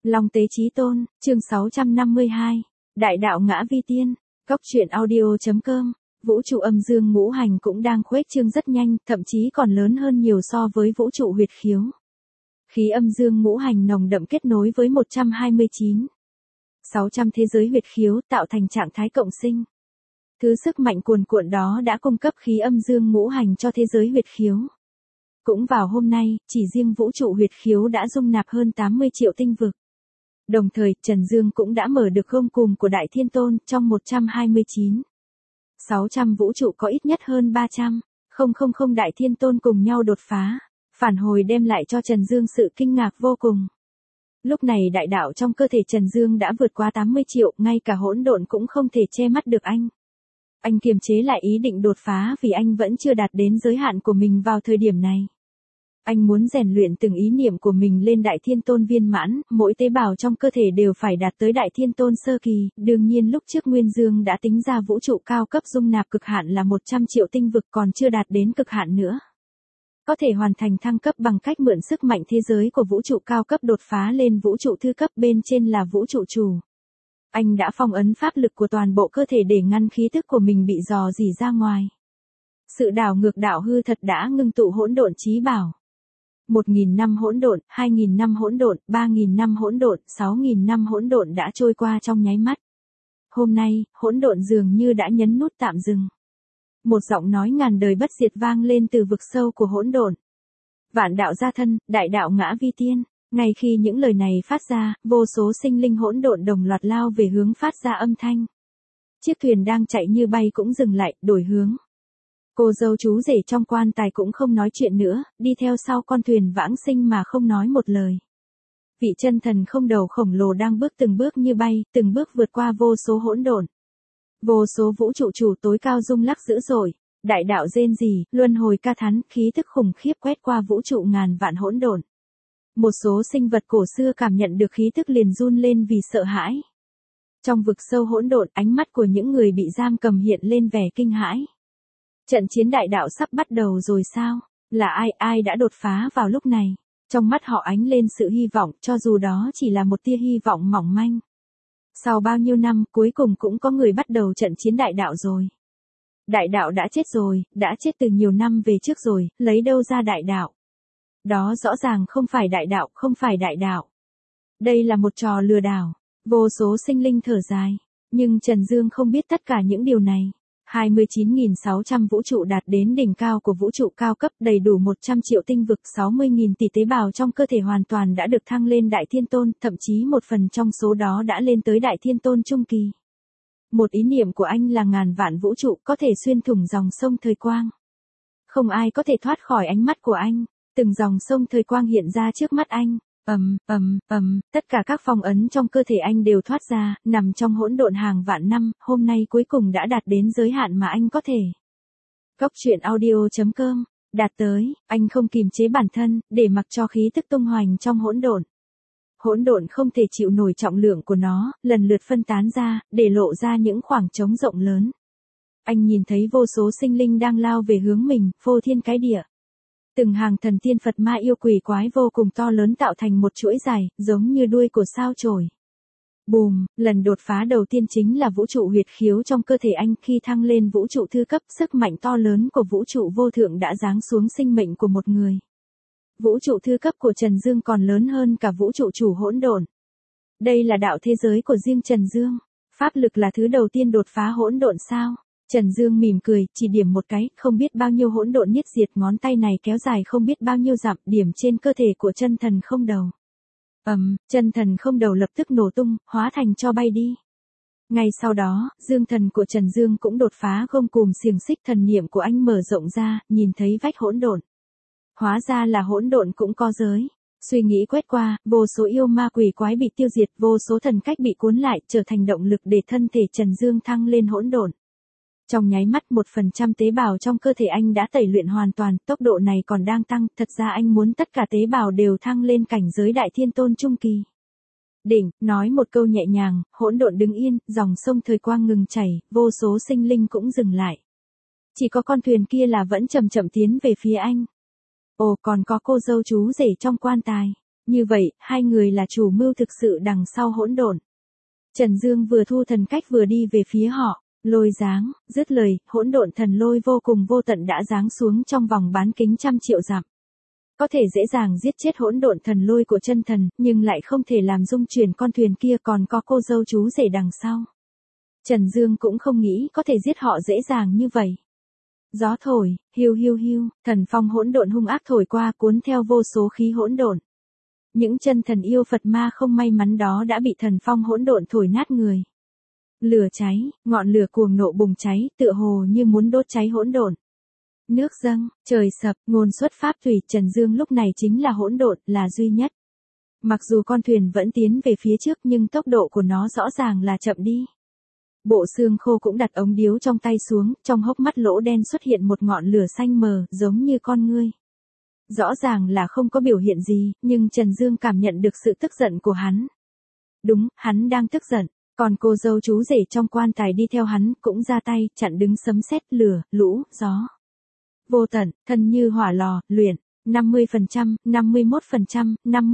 Long Tế Chí Tôn, chương 652. Đại đạo ngã vi tiên. Cóc truyện audio.com. Vũ trụ âm dương ngũ hành cũng đang khuếch trương rất nhanh, thậm chí còn lớn hơn nhiều so với vũ trụ huyệt khiếu. Khí âm dương ngũ hành nồng đậm kết nối với 129,600 thế giới huyệt khiếu tạo thành trạng thái cộng sinh. Thứ sức mạnh cuồn cuộn đó đã cung cấp khí âm dương ngũ hành cho thế giới huyệt khiếu. Cũng vào hôm nay, chỉ riêng vũ trụ huyệt khiếu đã dung nạp hơn 80 triệu tinh vực. Đồng thời, Trần Dương cũng đã mở được gông cùm của Đại Thiên Tôn, trong 129,600 vũ trụ có ít nhất hơn 300,000 Đại Thiên Tôn cùng nhau đột phá, phản hồi đem lại cho Trần Dương sự kinh ngạc vô cùng. Lúc này đại đạo trong cơ thể Trần Dương đã vượt qua 80 triệu, ngay cả hỗn độn cũng không thể che mắt được anh. Anh kiềm chế lại ý định đột phá vì anh vẫn chưa đạt đến giới hạn của mình vào thời điểm này. Anh muốn rèn luyện từng ý niệm của mình lên Đại Thiên Tôn viên mãn, mỗi tế bào trong cơ thể đều phải đạt tới Đại Thiên Tôn sơ kỳ. Đương nhiên lúc trước Nguyên Dương đã tính ra vũ trụ cao cấp dung nạp cực hạn là 100 triệu tinh vực còn chưa đạt đến cực hạn nữa. Có thể hoàn thành thăng cấp bằng cách mượn sức mạnh thế giới của vũ trụ cao cấp đột phá lên vũ trụ thư cấp, bên trên là vũ trụ chủ. Anh đã phong ấn pháp lực của toàn bộ cơ thể để ngăn khí thức của mình bị dò dỉ ra ngoài. Sự đảo ngược đạo hư thật đã ngưng tụ hỗn độn chí bảo. 1.000 năm hỗn độn, 2.000 năm hỗn độn, 3.000 năm hỗn độn, 6.000 năm hỗn độn đã trôi qua trong nháy mắt. Hôm nay, hỗn độn dường như đã nhấn nút tạm dừng. Một giọng nói ngàn đời bất diệt vang lên từ vực sâu của hỗn độn. Vạn đạo gia thân, đại đạo ngã vi tiên. Ngay khi những lời này phát ra, vô số sinh linh hỗn độn đồng loạt lao về hướng phát ra âm thanh. Chiếc thuyền đang chạy như bay cũng dừng lại, đổi hướng. Cô dâu chú rể trong quan tài cũng không nói chuyện nữa, đi theo sau con thuyền vãng sinh mà không nói một lời. Vị chân thần không đầu khổng lồ đang bước từng bước như bay, từng bước vượt qua vô số hỗn độn. Vô số vũ trụ chủ tối cao rung lắc dữ dội, đại đạo rên rỉ, luân hồi ca thán, khí thức khủng khiếp quét qua vũ trụ ngàn vạn hỗn độn. Một số sinh vật cổ xưa cảm nhận được khí thức liền run lên vì sợ hãi. Trong vực sâu hỗn độn, ánh mắt của những người bị giam cầm hiện lên vẻ kinh hãi. Trận chiến đại đạo sắp bắt đầu rồi sao? Là ai đã đột phá vào lúc này? Trong mắt họ ánh lên sự hy vọng, cho dù đó chỉ là một tia hy vọng mỏng manh. Sau bao nhiêu năm, cuối cùng cũng có người bắt đầu trận chiến đại đạo rồi. Đại đạo đã chết rồi, đã chết từ nhiều năm về trước rồi, lấy đâu ra đại đạo? Đó rõ ràng không phải đại đạo, không phải đại đạo. Đây là một trò lừa đảo. Vô số sinh linh thở dài. Nhưng Trần Dương không biết tất cả những điều này. 29.600 vũ trụ đạt đến đỉnh cao của vũ trụ cao cấp, đầy đủ 100 triệu tinh vực, 60.000 tỷ tế bào trong cơ thể hoàn toàn đã được thăng lên Đại Thiên Tôn, thậm chí một phần trong số đó đã lên tới Đại Thiên Tôn trung kỳ. Một ý niệm của anh là ngàn vạn vũ trụ có thể xuyên thủng dòng sông thời quang. Không ai có thể thoát khỏi ánh mắt của anh, từng dòng sông thời quang hiện ra trước mắt anh. Tất cả các phong ấn trong cơ thể anh đều thoát ra, nằm trong hỗn độn hàng vạn năm, hôm nay cuối cùng đã đạt đến giới hạn mà anh có thể. Cóc truyện audio.com, đạt tới, anh không kìm chế bản thân, để mặc cho khí thức tung hoành trong hỗn độn. Hỗn độn không thể chịu nổi trọng lượng của nó, lần lượt phân tán ra, để lộ ra những khoảng trống rộng lớn. Anh nhìn thấy vô số sinh linh đang lao về hướng mình, phô thiên cái địa. Từng hàng thần tiên Phật ma yêu quỷ quái vô cùng to lớn tạo thành một chuỗi dài, giống như đuôi của sao chổi. Bùm, lần đột phá đầu tiên chính là vũ trụ huyệt khiếu trong cơ thể anh. Khi thăng lên vũ trụ thư cấp, sức mạnh to lớn của vũ trụ vô thượng đã giáng xuống sinh mệnh của một người. Vũ trụ thư cấp của Trần Dương còn lớn hơn cả vũ trụ chủ hỗn độn. Đây là đạo thế giới của riêng Trần Dương. Pháp lực là thứ đầu tiên đột phá hỗn độn sao? Trần Dương mỉm cười, chỉ điểm một cái, không biết bao nhiêu hỗn độn nhất diệt, ngón tay này kéo dài không biết bao nhiêu dặm, điểm trên cơ thể của chân thần không đầu. Chân thần không đầu lập tức nổ tung, hóa thành tro bay đi. Ngay sau đó, dương thần của Trần Dương cũng đột phá gông cùm xiềng xích, thần niệm của anh mở rộng ra, nhìn thấy vách hỗn độn. Hóa ra là hỗn độn cũng có giới. Suy nghĩ quét qua, vô số yêu ma quỷ quái bị tiêu diệt, vô số thần cách bị cuốn lại, trở thành động lực để thân thể Trần Dương thăng lên hỗn độn. Trong nháy mắt 1% tế bào trong cơ thể anh đã tẩy luyện hoàn toàn, tốc độ này còn đang tăng, thật ra anh muốn tất cả tế bào đều thăng lên cảnh giới Đại Thiên Tôn trung kỳ. Đỉnh, nói một câu nhẹ nhàng, hỗn độn đứng yên, dòng sông thời quang ngừng chảy, vô số sinh linh cũng dừng lại. Chỉ có con thuyền kia là vẫn chậm chậm tiến về phía anh. Ồ, còn có cô dâu chú rể trong quan tài. Như vậy, hai người là chủ mưu thực sự đằng sau hỗn độn. Trần Dương vừa thu thần cách vừa đi về phía họ, lôi giáng, dứt lời, hỗn độn thần lôi vô cùng vô tận đã giáng xuống trong vòng bán kính 100 triệu dặm. Có thể dễ dàng giết chết hỗn độn thần lôi của chân thần, nhưng lại không thể làm dung chuyển con thuyền kia, còn có cô dâu chú rể đằng sau. Trần Dương cũng không nghĩ có thể giết họ dễ dàng như vậy. Gió thổi, hiu hiu hiu, thần phong hỗn độn hung ác thổi qua, cuốn theo vô số khí hỗn độn. Những chân thần yêu Phật ma không may mắn đó đã bị thần phong hỗn độn thổi nát người. Lửa cháy, ngọn lửa cuồng nộ bùng cháy, tựa hồ như muốn đốt cháy hỗn độn. Nước dâng, trời sập, ngôn xuất pháp thủy, Trần Dương lúc này chính là hỗn độn, là duy nhất. Mặc dù con thuyền vẫn tiến về phía trước nhưng tốc độ của nó rõ ràng là chậm đi. Bộ xương khô cũng đặt ống điếu trong tay xuống, trong hốc mắt lỗ đen xuất hiện một ngọn lửa xanh mờ, giống như con ngươi. Rõ ràng là không có biểu hiện gì, nhưng Trần Dương cảm nhận được sự tức giận của hắn. Đúng, hắn đang tức giận, còn cô dâu chú rể trong quan tài đi theo hắn cũng ra tay, chặn đứng sấm sét, lửa, lũ, gió. Vô tận, thân như hỏa lò, luyện, 50%, 51%,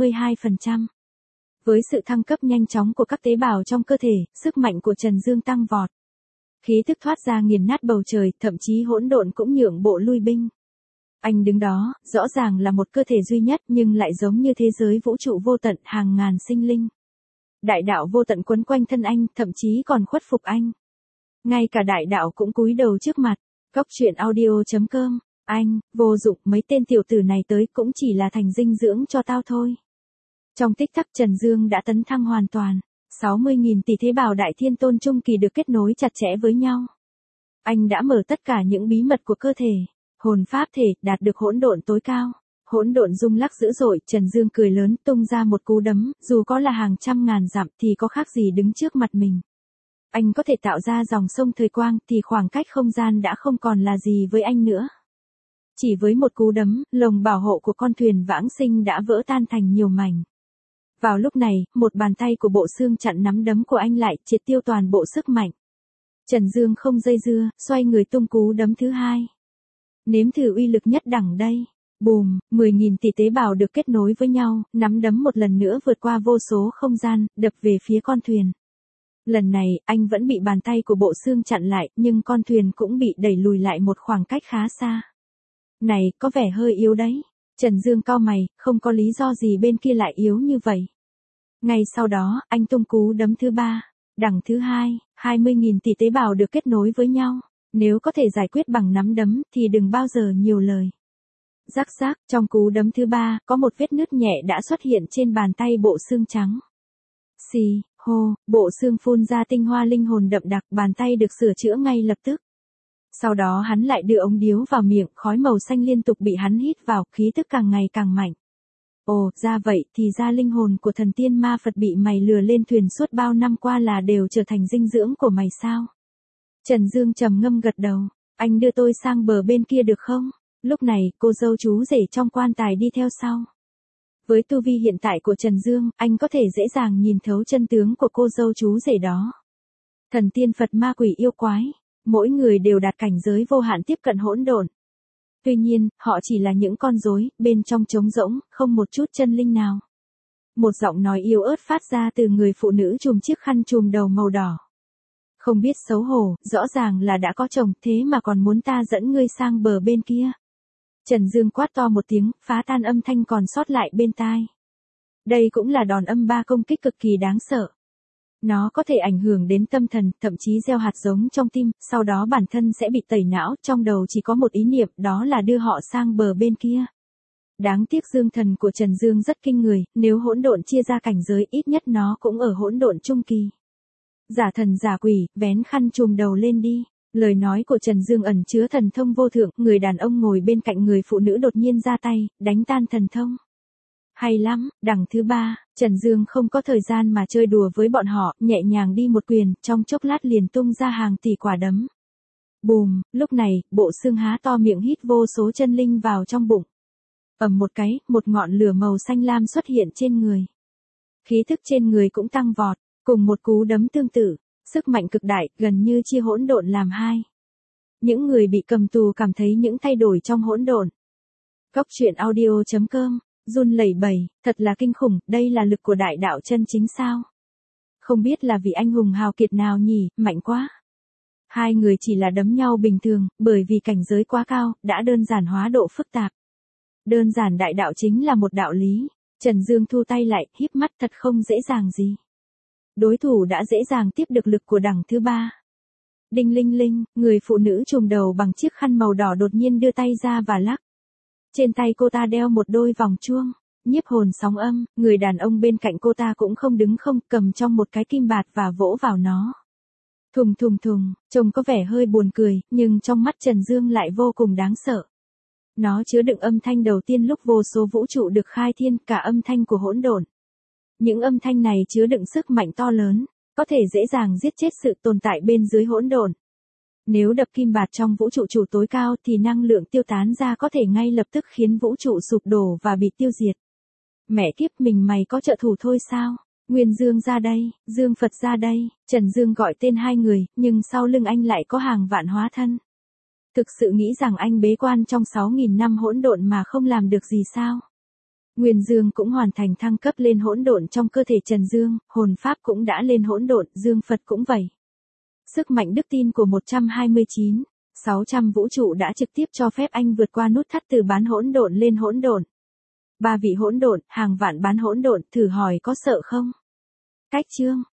52%. Với sự thăng cấp nhanh chóng của các tế bào trong cơ thể, sức mạnh của Trần Dương tăng vọt. Khí tức thoát ra nghiền nát bầu trời, thậm chí hỗn độn cũng nhượng bộ lui binh. Anh đứng đó, rõ ràng là một cơ thể duy nhất nhưng lại giống như thế giới vũ trụ vô tận, hàng ngàn sinh linh. Đại đạo vô tận quấn quanh thân anh, thậm chí còn khuất phục anh. Ngay cả đại đạo cũng cúi đầu trước mặt. Cốc truyện audio.com, anh, vô dụng, mấy tên tiểu tử này tới cũng chỉ là thành dinh dưỡng cho tao thôi. Trong tích tắc Trần Dương đã tấn thăng hoàn toàn, 60.000 tỷ tế bào đại thiên tôn trung kỳ được kết nối chặt chẽ với nhau. Anh đã mở tất cả những bí mật của cơ thể, hồn pháp thể, đạt được hỗn độn tối cao. Hỗn độn rung lắc dữ dội, Trần Dương cười lớn tung ra một cú đấm, dù có là hàng trăm ngàn dặm thì có khác gì đứng trước mặt mình. Anh có thể tạo ra dòng sông thời quang thì khoảng cách không gian đã không còn là gì với anh nữa. Chỉ với một cú đấm, lồng bảo hộ của con thuyền vãng sinh đã vỡ tan thành nhiều mảnh. Vào lúc này, một bàn tay của bộ xương chặn nắm đấm của anh lại, triệt tiêu toàn bộ sức mạnh. Trần Dương không dây dưa, xoay người tung cú đấm thứ hai. Nếm thử uy lực nhất đẳng đây. Bùm, 10.000 tỷ tế bào được kết nối với nhau, nắm đấm một lần nữa vượt qua vô số không gian, đập về phía con thuyền. Lần này, anh vẫn bị bàn tay của bộ xương chặn lại, nhưng con thuyền cũng bị đẩy lùi lại một khoảng cách khá xa. Này, có vẻ hơi yếu đấy. Trần Dương cau mày, không có lý do gì bên kia lại yếu như vậy. Ngay sau đó, anh tung cú đấm thứ ba, đẳng thứ hai, 20.000 tỷ tế bào được kết nối với nhau. Nếu có thể giải quyết bằng nắm đấm thì đừng bao giờ nhiều lời. Rắc rác, trong cú đấm thứ ba, có một vết nứt nhẹ đã xuất hiện trên bàn tay bộ xương trắng. Xì, hô, bộ xương phun ra tinh hoa linh hồn đậm đặc, bàn tay được sửa chữa ngay lập tức. Sau đó hắn lại đưa ống điếu vào miệng, khói màu xanh liên tục bị hắn hít vào, khí tức càng ngày càng mạnh. Ồ, ra vậy, thì ra linh hồn của thần tiên ma Phật bị mày lừa lên thuyền suốt bao năm qua là đều trở thành dinh dưỡng của mày sao? Trần Dương trầm ngâm gật đầu, anh đưa tôi sang bờ bên kia được không? Lúc này, cô dâu chú rể trong quan tài đi theo sau. Với tu vi hiện tại của Trần Dương, anh có thể dễ dàng nhìn thấu chân tướng của cô dâu chú rể đó. Thần tiên Phật ma quỷ yêu quái, mỗi người đều đạt cảnh giới vô hạn tiếp cận hỗn độn. Tuy nhiên, họ chỉ là những con rối, bên trong trống rỗng, không một chút chân linh nào. Một giọng nói yếu ớt phát ra từ người phụ nữ trùm chiếc khăn trùm đầu màu đỏ. Không biết xấu hổ, rõ ràng là đã có chồng, thế mà còn muốn ta dẫn ngươi sang bờ bên kia. Trần Dương quát to một tiếng, phá tan âm thanh còn sót lại bên tai. Đây cũng là đòn âm ba công kích cực kỳ đáng sợ. Nó có thể ảnh hưởng đến tâm thần, thậm chí gieo hạt giống trong tim, sau đó bản thân sẽ bị tẩy não, trong đầu chỉ có một ý niệm, đó là đưa họ sang bờ bên kia. Đáng tiếc dương thần của Trần Dương rất kinh người, nếu hỗn độn chia ra cảnh giới, ít nhất nó cũng ở hỗn độn trung kỳ. Giả thần giả quỷ, vén khăn trùm đầu lên đi. Lời nói của Trần Dương ẩn chứa thần thông vô thượng, người đàn ông ngồi bên cạnh người phụ nữ đột nhiên ra tay, đánh tan thần thông. Hay lắm, đẳng thứ ba, Trần Dương không có thời gian mà chơi đùa với bọn họ, nhẹ nhàng đi một quyền, trong chốc lát liền tung ra hàng tỷ quả đấm. Bùm, lúc này, bộ xương há to miệng hít vô số chân linh vào trong bụng. Ầm một cái, một ngọn lửa màu xanh lam xuất hiện trên người. Khí thức trên người cũng tăng vọt, cùng một cú đấm tương tự, sức mạnh cực đại, gần như chia hỗn độn làm hai. Những người bị cầm tù cảm thấy những thay đổi trong hỗn độn. Cốc truyện audio.com run lẩy bẩy, thật là kinh khủng, đây là lực của đại đạo chân chính sao? Không biết là vị anh hùng hào kiệt nào nhỉ, mạnh quá. Hai người chỉ là đấm nhau bình thường, bởi vì cảnh giới quá cao, đã đơn giản hóa độ phức tạp. Đơn giản đại đạo chính là một đạo lý. Trần Dương thu tay lại, híp mắt, thật không dễ dàng gì. Đối thủ đã dễ dàng tiếp được lực của đẳng thứ ba. Đinh linh linh, người phụ nữ trùm đầu bằng chiếc khăn màu đỏ đột nhiên đưa tay ra và lắc. Trên tay cô ta đeo một đôi vòng chuông, nhiếp hồn sóng âm, người đàn ông bên cạnh cô ta cũng không đứng không, cầm trong một cái kim bạt và vỗ vào nó. Thùng thùng thùng, trông có vẻ hơi buồn cười, nhưng trong mắt Trần Dương lại vô cùng đáng sợ. Nó chứa đựng âm thanh đầu tiên lúc vô số vũ trụ được khai thiên, cả âm thanh của hỗn độn. Những âm thanh này chứa đựng sức mạnh to lớn, có thể dễ dàng giết chết sự tồn tại bên dưới hỗn độn. Nếu đập kim bạt trong vũ trụ chủ tối cao thì năng lượng tiêu tán ra có thể ngay lập tức khiến vũ trụ sụp đổ và bị tiêu diệt. Mẹ kiếp, mình mày có trợ thủ thôi sao? Nguyên Dương ra đây, Dương Phật ra đây. Trần Dương gọi tên hai người, nhưng sau lưng anh lại có hàng vạn hóa thân. Thực sự nghĩ rằng anh bế quan trong 6.000 năm hỗn độn mà không làm được gì sao? Nguyên Dương cũng hoàn thành thăng cấp lên hỗn độn trong cơ thể Trần Dương, hồn pháp cũng đã lên hỗn độn, Dương Phật cũng vậy. Sức mạnh đức tin của 129.600 vũ trụ đã trực tiếp cho phép anh vượt qua nút thắt từ bán hỗn độn lên hỗn độn. Ba vị hỗn độn, hàng vạn bán hỗn độn, thử hỏi có sợ không? Cách chương